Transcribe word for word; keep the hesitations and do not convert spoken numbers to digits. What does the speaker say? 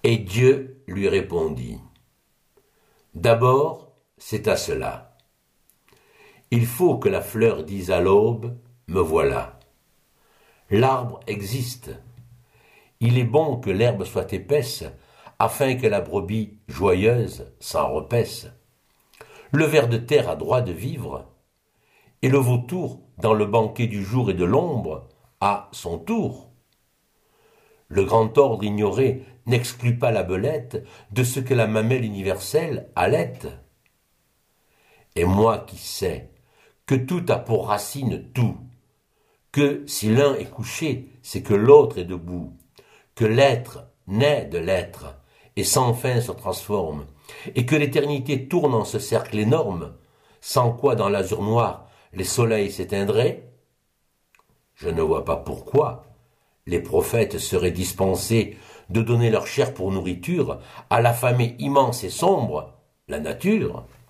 Et Dieu lui répondit, « D'abord, c'est à cela. Il faut que la fleur dise à l'aube, me voilà. L'arbre existe. Il est bon que l'herbe soit épaisse, afin que la brebis joyeuse s'en repaisse. Le ver de terre a droit de vivre, et le vautour, dans le banquet du jour et de l'ombre, a son tour. Le grand ordre ignoré n'exclut pas la belette de ce que la mamelle universelle allaite. Et moi qui sais que tout a pour racine tout, que si l'un est couché, c'est que l'autre est debout, que l'être naît de l'être et sans fin se transforme, et que l'éternité tourne en ce cercle énorme, sans quoi dans l'azur noir les soleils s'éteindraient, je ne vois pas pourquoi les prophètes seraient dispensés de donner leur chair pour nourriture à l'affamée immense et sombre, la nature.